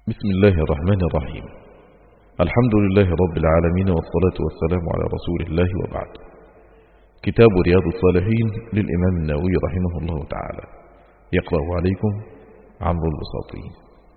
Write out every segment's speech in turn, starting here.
بسم الله الرحمن الرحيم. الحمد لله رب العالمين، والصلاة والسلام على رسول الله، وبعد. كتاب رياض الصالحين للإمام النووي رحمه الله تعالى، يقرأ عليكم عمرو البساطي.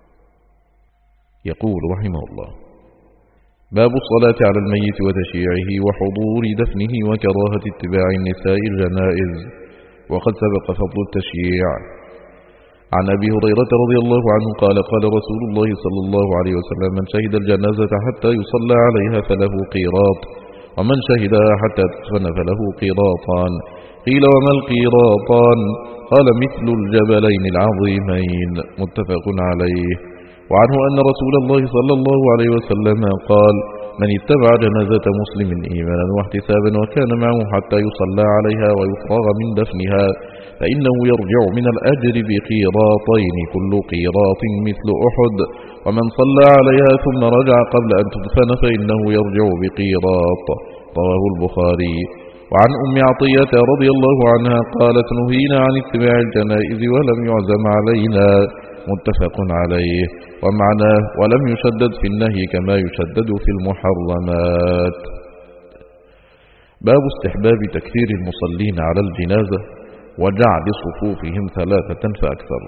يقول رحمه الله: باب الصلاة على الميت وتشييعه وحضور دفنه وكراهة اتباع النساء الجنائز، وقد سبق فضل التشييع. عن أبي هريرة رضي الله عنه قال: قال رسول الله صلى الله عليه وسلم: من شهد الجنازة حتى يصلى عليها فله قيراط، ومن شهدها حتى تدفن فله قيراطان. قيل: وما القيراطان؟ قال: مثل الجبلين العظيمين. متفق عليه. وعنه أن رسول الله صلى الله عليه وسلم قال: من اتبع جنازة مسلم إيمانا واحتسابا وكان معه حتى يصلى عليها ويفرغ من دفنها فإنه يرجع من الأجر بقيراطين، كل قيراط مثل أحد. ومن صلى عليها ثم رجع قبل أن تدفن فإنه يرجع بقيراط. رواه البخاري. وعن أم عطية رضي الله عنها قالت: نهينا عن اتباع الجنائز ولم يعزم علينا. متفق عليه. ومعناه: ولم يشدد في النهي كما يشدد في المحرمات. باب استحباب تكثير المصلين على الجنازة وجعل صفوفهم 3 فأكثر.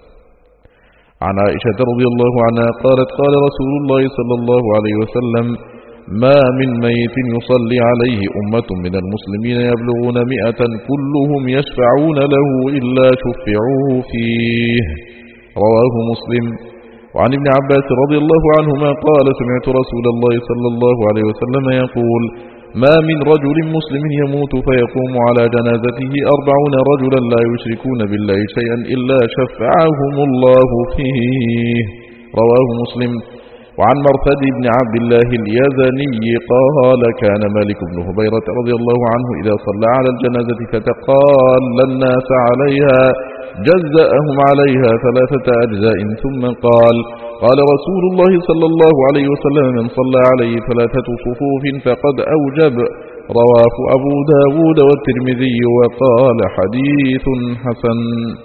عن عائشة رضي الله عنها قالت: قال رسول الله صلى الله عليه وسلم: ما من ميت يصلي عليه أمة من المسلمين يبلغون 100 كلهم يشفعون له إلا شفعوه فيه. رواه مسلم. وعن ابن عباس رضي الله عنهما قال: سمعت رسول الله صلى الله عليه وسلم يقول: ما من رجل مسلم يموت فيقوم على جنازته 40 رجلا لا يشركون بالله شيئا إلا شفعهم الله فيه. رواه مسلم. وعن مرثد بن عبد الله اليزني قال: كان مالك بن هبيرة رضي الله عنه إذا صلى على الجنازة فتقال الناس عليها جزأهم عليها 3 أجزاء ثم قال: قال رسول الله صلى الله عليه وسلم: من صلى عليه 3 صفوف فقد أوجب. رواه أبو داود والترمذي وقال: حديث حسن.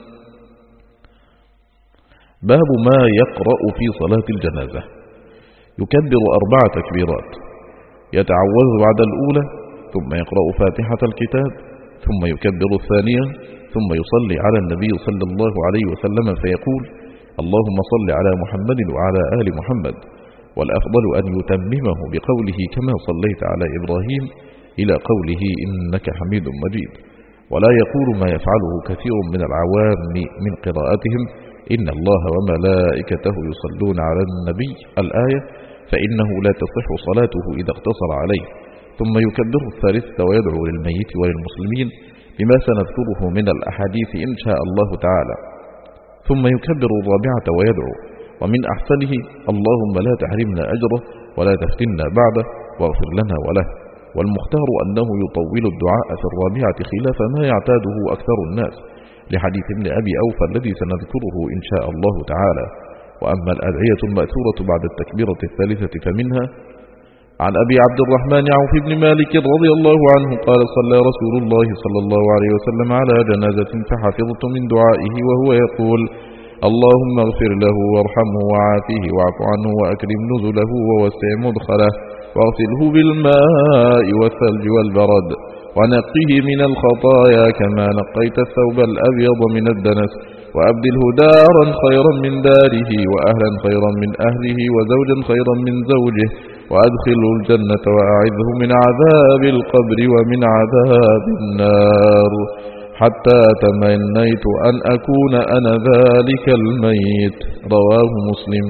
باب ما يقرأ في صلاة الجنازة. يكبر 4 تكبيرات، يتعوذ بعد الأولى، ثم يقرأ فاتحة الكتاب، ثم يكبر الثانية، ثم يصلي على النبي صلى الله عليه وسلم فيقول: اللهم صل على محمد وعلى آل محمد. والأفضل أن يتممه بقوله: كما صليت على إبراهيم، إلى قوله: إنك حميد مجيد. ولا يقول ما يفعله كثير من العوام من قراءتهم: إن الله وملائكته يصلون على النبي الآية، فإنه لا تصح صلاته إذا اقتصر عليه. ثم يكبر الثالثة ويدعو للميت وللمسلمين بما سنذكره من الأحاديث إن شاء الله تعالى. ثم يكبر الرابعة ويدعو، ومن أحسنه: اللهم لا تحرمنا أجره ولا تفتنا بعده واغفر لنا وله. والمختار أنه يطول الدعاء في الرابعة خلاف ما يعتاده أكثر الناس، لحديث ابن أبي أوفى الذي سنذكره إن شاء الله تعالى. وأما الأدعية المأثورة بعد التكبيرة الثالثة فمنها: عن أبي عبد الرحمن عوف بن مالك رضي الله عنه قال: صلى رسول الله صلى الله عليه وسلم على جنازة فحفظت من دعائه وهو يقول: اللهم اغفر له وارحمه وعافيه واعف عنه وأكرم نزله ووسع مدخله واغسله بالماء والثلج والبرد ونقه من الخطايا كما نقيت الثوب الأبيض من الدنس، وأبدله دارا خيرا من داره وأهلا خيرا من أهله وزوجا خيرا من زوجه، وأدخله الجنة وأعذه من عذاب القبر ومن عذاب النار، حتى تمنيت أن أكون أنا ذلك الميت. رواه مسلم.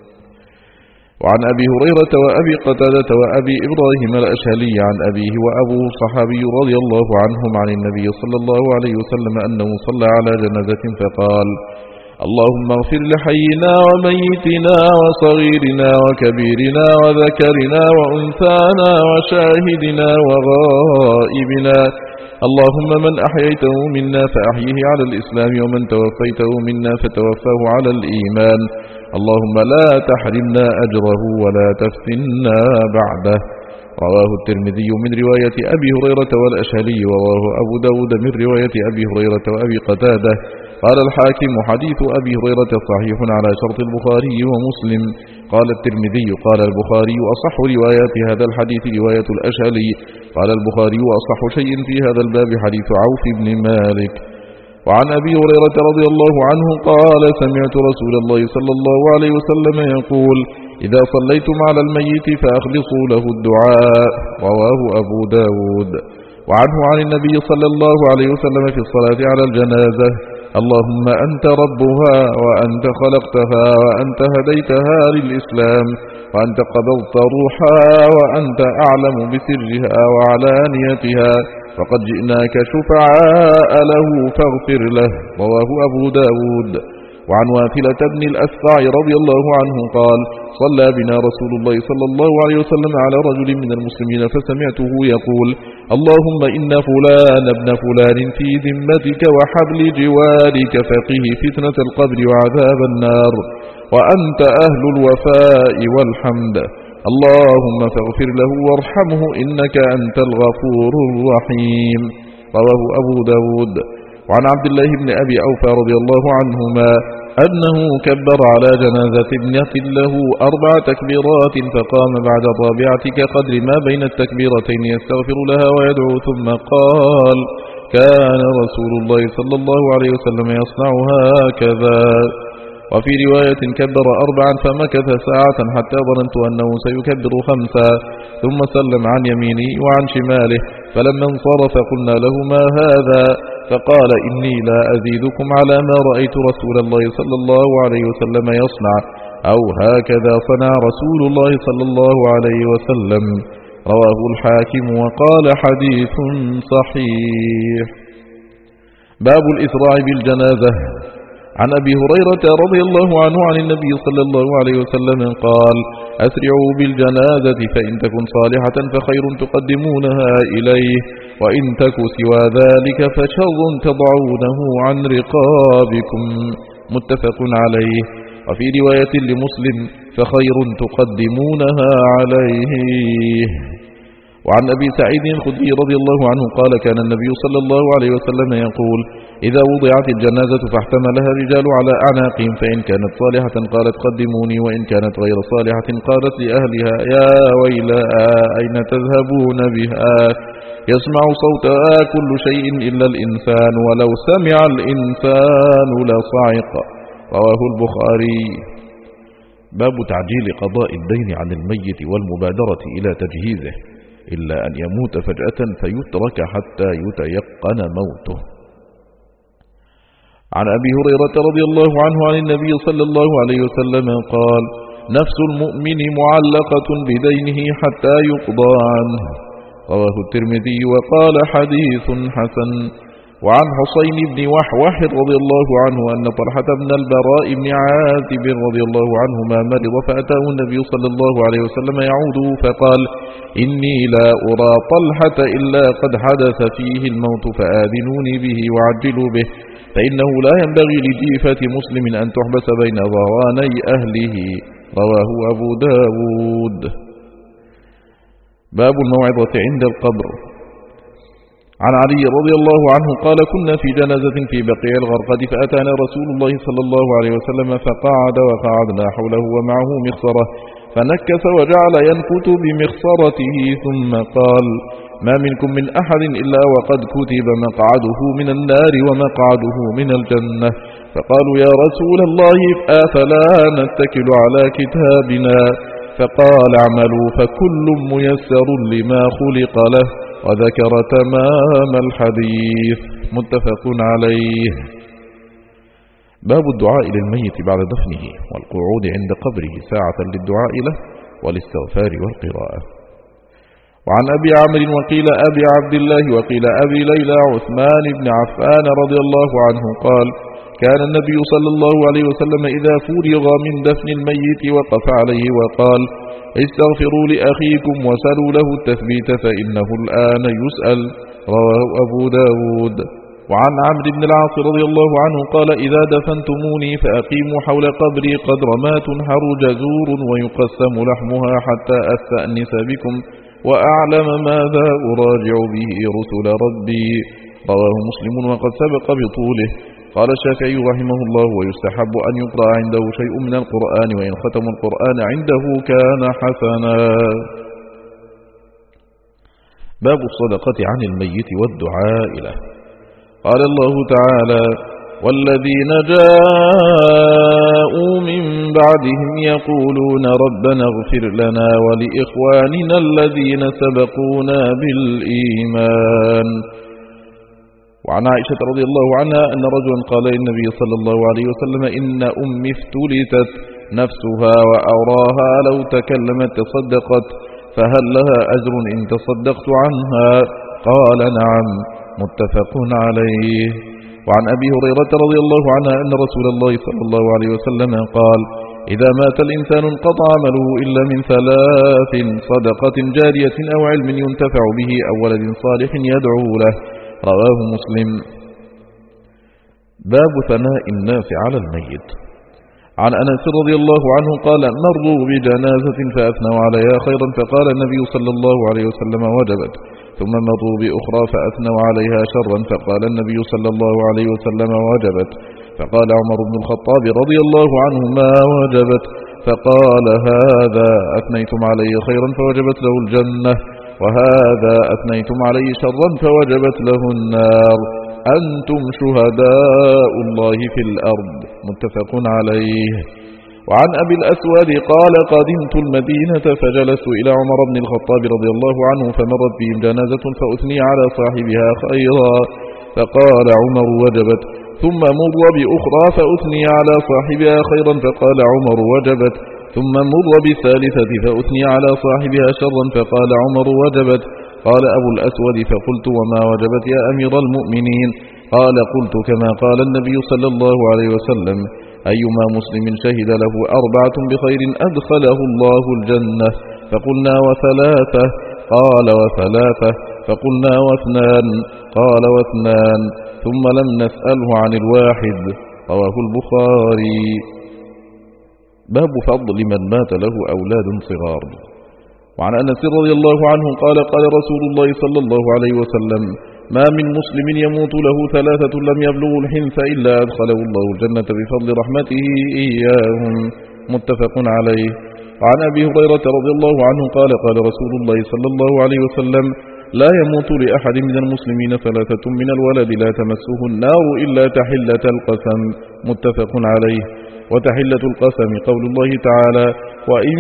وعن أبي هريرة وأبي قتادة وأبي إبراهيم الأشهلي عن أبيه وأبوه صحابي رضي الله عنهم عن النبي صلى الله عليه وسلم أنه صلى على جنازة فقال: اللهم اغفر لحينا وميتنا وصغيرنا وكبيرنا وذكرنا وأنثانا وشاهدنا وغائبنا، اللهم من أحييته منا فأحيه على الإسلام، ومن توفيته منا فتوفاه على الإيمان، اللهم لا تحرمنا أجره ولا تفتنا بعده. رواه الترمذي من رواية أبي هريرة والأشهلي، ورواه أبو داود من رواية أبي هريرة وأبي قتادة قال الحاكم حديث أبي هريرة صحيح على شرط البخاري ومسلم. قال الترمذي قال البخاري أصح روايات هذا الحديث رواية الأشهلي. قال البخاري أصح شيء في هذا الباب حديث عوف بن مالك. وعن أبي هريرة رضي الله عنه قال سمعت رسول الله صلى الله عليه وسلم يقول إذا صليتم على الميت فأخلصوا له الدعاء. رواه أبو داود. وعنه عن النبي صلى الله عليه وسلم في الصلاة على الجنازة اللهم أنت ربها وأنت خلقتها وأنت هديتها للإسلام وأنت قبضت روحها وأنت أعلم بسرها وعلانيتها فقد جئناك شفعاء له فاغفر له. رواه أبو داود. وعن واثلة بن الأسقع رضي الله عنه قال صلى بنا رسول الله صلى الله عليه وسلم على رجل من المسلمين فسمعته يقول اللهم إن فلان ابن فلان في ذمتك وحبل جوارك فقه فتنة القبر وعذاب النار وأنت أهل الوفاء والحمد اللهم فاغفر له وارحمه إنك أنت الغفور الرحيم. رواه أبو داود. وعن عبد الله بن أبي أوفى رضي الله عنهما أنه كبر على جنازة ابنة له 4 تكبيرات فقام بعد الرابعة كقدر ما بين التكبيرتين يستغفر لها ويدعو ثم قال كان رسول الله صلى الله عليه وسلم يصنع هكذا. وفي رواية كبر 4 فمكث ساعة حتى ظننت أنه سيكبر 5 ثم سلم عن يمينه وعن شماله فلما انصرف قلنا له ما هذا فقال إني لا أزيدكم على ما رأيت رسول الله صلى الله عليه وسلم يصنع أو هكذا صنع رسول الله صلى الله عليه وسلم. رواه الحاكم وقال حديث صحيح. باب الإسراع بالجنازة. عن أبي هريرة رضي الله عنه عن النبي صلى الله عليه وسلم قال أسرعوا بالجنازة فإن تكن صالحة فخير تقدمونها إليه وإن تك سوى ذلك فشر تضعونه عن رقابكم. متفق عليه. وفي رواية لمسلم فخير تقدمونها عليه. وعن أبي سعيد الخدري رضي الله عنه قال كان النبي صلى الله عليه وسلم يقول إذا وضعت الجنازة فاحتملها الرجال على أعناقهم فإن كانت صالحة قالت قدموني وإن كانت غير صالحة قالت لأهلها يا ويلها أين تذهبون بها يسمع صوتها كل شيء إلا الإنسان ولو سمع الإنسان لصعق. رواه البخاري. باب تعجيل قضاء الدين عن الميت والمبادرة إلى تجهيزه إلا أن يموت فجأة فيترك حتى يتيقن موته. عن أبي هريرة رضي الله عنه عن النبي صلى الله عليه وسلم قال نفس المؤمن معلقة بدينه حتى يقضى عنه. رواه الترمذي وقال حديث حسن. وعن حسين بن وحوح رضي الله عنه أن طلحة بن البراء بن عازب رضي الله عنهما مرض فأتاه النبي صلى الله عليه وسلم يعوده فقال إني لا أرى طلحة إلا قد حدث فيه الموت فآذنوني به وعجلوا به فإنه لا ينبغي لجيفة مسلم أن تحبس بين ظهراني أهله. رواه أبو داود. باب الموعظة عند القبر. عن علي رضي الله عنه قال كنا في جنازة في بقيع الغرقد فأتانا رسول الله صلى الله عليه وسلم فقعد وقعدنا حوله ومعه مخصرة فنكس وجعل ينكت بمخصرته ثم قال ما منكم من أحد إلا وقد كتب مقعده من النار ومقعده من الجنة فقالوا يا رسول الله أفلا نتكل على كتابنا فقال اعملوا فكل ميسر لما خلق له وذكر تمام الحديث. متفق عليه. باب الدعاء للميت بعد دفنه والقعود عند قبره ساعة للدعاء له والاستغفار والقراءة. وعن أبي عمرو وقيل أبي عبد الله وقيل أبي ليلى عثمان بن عفان رضي الله عنه قال كان النبي صلى الله عليه وسلم إذا فرغ من دفن الميت وقف عليه وقال استغفروا لأخيكم وسلوا له التثبيت فإنه الآن يسأل. رواه أبو داود. وعن عمرو بن العاص رضي الله عنه قال إذا دفنتموني فأقيموا حول قبري قدر ما تنحر جزور ويقسم لحمها حتى أستأنس بكم وأعلم ماذا أراجع به رسل ربي. رواه مسلم وقد سبق بطوله. قال الشافعي رحمه الله: ويستحب أن يقرأ عنده شيء من القرآن، وإن ختم القرآن عنده كان حسنا. باب الصدقة عن الميت والدعاء له. قال الله تعالى: والذين جاءوا من بعدهم يقولون ربنا اغفر لنا ولإخواننا الذين سبقونا بالإيمان. وعن عائشة رضي الله عنها أن رجلا قال للنبي صلى الله عليه وسلم: إن أمي افتلتت نفسها وأراها لو تكلمت تصدقت، فهل لها أجر إن تصدقت عنها؟ قال: نعم. متفق عليه. وعن أبي هريرة رضي الله عنها أن رسول الله صلى الله عليه وسلم قال: إذا مات الإنسان انقطع عمله إلا من 3: صدقة جارية أو علم ينتفع به أو ولد صالح يدعو له. رواه مسلم. باب ثناء الناس على الميت. عن أنس رضي الله عنه قال: مروا بجنازة فأثنوا عليها خيرا، فقال النبي صلى الله عليه وسلم: وجبت. ثم مروا بأخرى فأثنوا عليها شرا، فقال النبي صلى الله عليه وسلم: وجبت. فقال عمر بن الخطاب رضي الله عنه: ما وجبت؟ فقال: هذا أثنيتم عليه خيرا فوجبت له الجنة، وهذا أثنيتم عليه شرا فوجبت له النار. أنتم شهداء الله في الأرض. متفق عليه. وعن أبي الأسود قال: قدمت المدينة فجلست إلى عمر بن الخطاب رضي الله عنه، فمرت بهم جنازة فأثني على صاحبها خيرا، فقال عمر: وجبت. ثم مر بأخرى فأثني على صاحبها خيرا، فقال عمر: وجبت. ثم مر بالثالثة فأثني على صاحبها شرا، فقال عمر: وجبت. قال أبو الأسود: فقلت: وما وجبت يا أمير المؤمنين؟ قال: قلت كما قال النبي صلى الله عليه وسلم: أيما مسلم شهد له 4 بخير أدخله الله الجنة. فقلنا: وثلاثة؟ قال: وثلاثة. فقلنا: واثنان؟ قال: واثنان. ثم لم نسأله عن الواحد. رواه البخاري. باب فضل من مات له أولاد صغار. وعن أنس رضي الله عنه قال: قال رسول الله صلى الله عليه وسلم: ما من مسلم يموت له 3 لم يبلغوا الحنث إلا أدخله الله الجنة بفضل رحمته إياهم. متفق عليه. وعن أبي هريرة رضي الله عنه قال: قال رسول الله صلى الله عليه وسلم: لا يموت لأحد من المسلمين 3 من الولد لا تمسه النار إلا تحلة القسم. متفق عليه. وتحلة القسم قول الله تعالى: وإن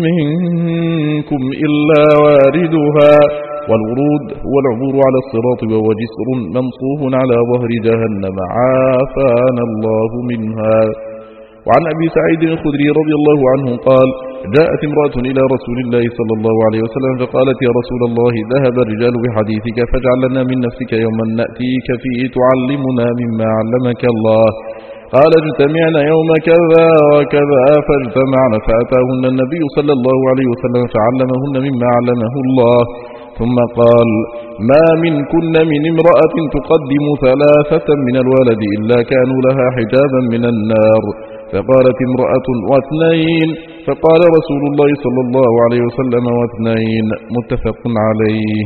منكم إلا واردها. والورود هو العبور على الصراط، وهو جسر منصوب على ظهر جهنم، عافانا الله منها. وعن أبي سعيد الخدري رضي الله عنه قال: جاءت امرأة إلى رسول الله صلى الله عليه وسلم فقالت: يا رسول الله، ذهب الرجال بحديثك، فاجعل لنا من نفسك يوما نأتيك فيه تعلمنا مما علمك الله. قال: اجتمعنا يوم كذا وكذا، فاجتمعنا، فأتاهن النبي صلى الله عليه وسلم فعلمهن مما علمه الله. ثم قال: ما منكن من امرأة تقدم 3 من الولد إلا كانوا لها حجابا من النار. فقالت امرأة: و2. فقال رسول الله صلى الله عليه وسلم: و2. متفق عليه.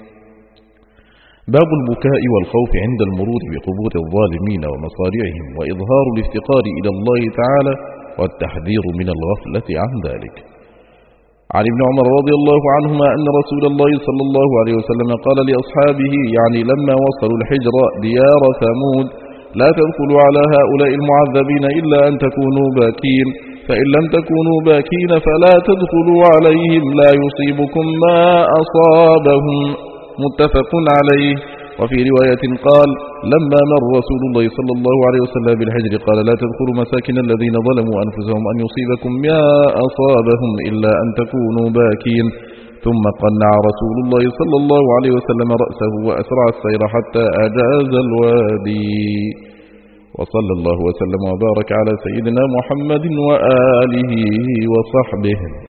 باب البكاء والخوف عند المرور بقبور الظالمين ومصارعهم، وإظهار الافتقار إلى الله تعالى، والتحذير من الغفلة عن ذلك. عن ابن عمر رضي الله عنهما أن رسول الله صلى الله عليه وسلم قال لأصحابه، يعني لما وصلوا الحجر ديار ثمود: لا تدخلوا على هؤلاء المعذبين إلا أن تكونوا باكين، فإن لم تكونوا باكين فلا تدخلوا عليهم لا يصيبكم ما أصابهم. متفق عليه. وفي رواية قال: لما مر رسول الله صلى الله عليه وسلم بالحجر قال: لا تدخلوا مساكن الذين ظلموا أنفسهم أن يصيبكم ما أصابهم إلا أن تكونوا باكين. ثم قنع رسول الله صلى الله عليه وسلم رأسه وأسرع السير حتى أجاز الوادي. وصلى الله وسلم وبارك على سيدنا محمد وآله وصحبه.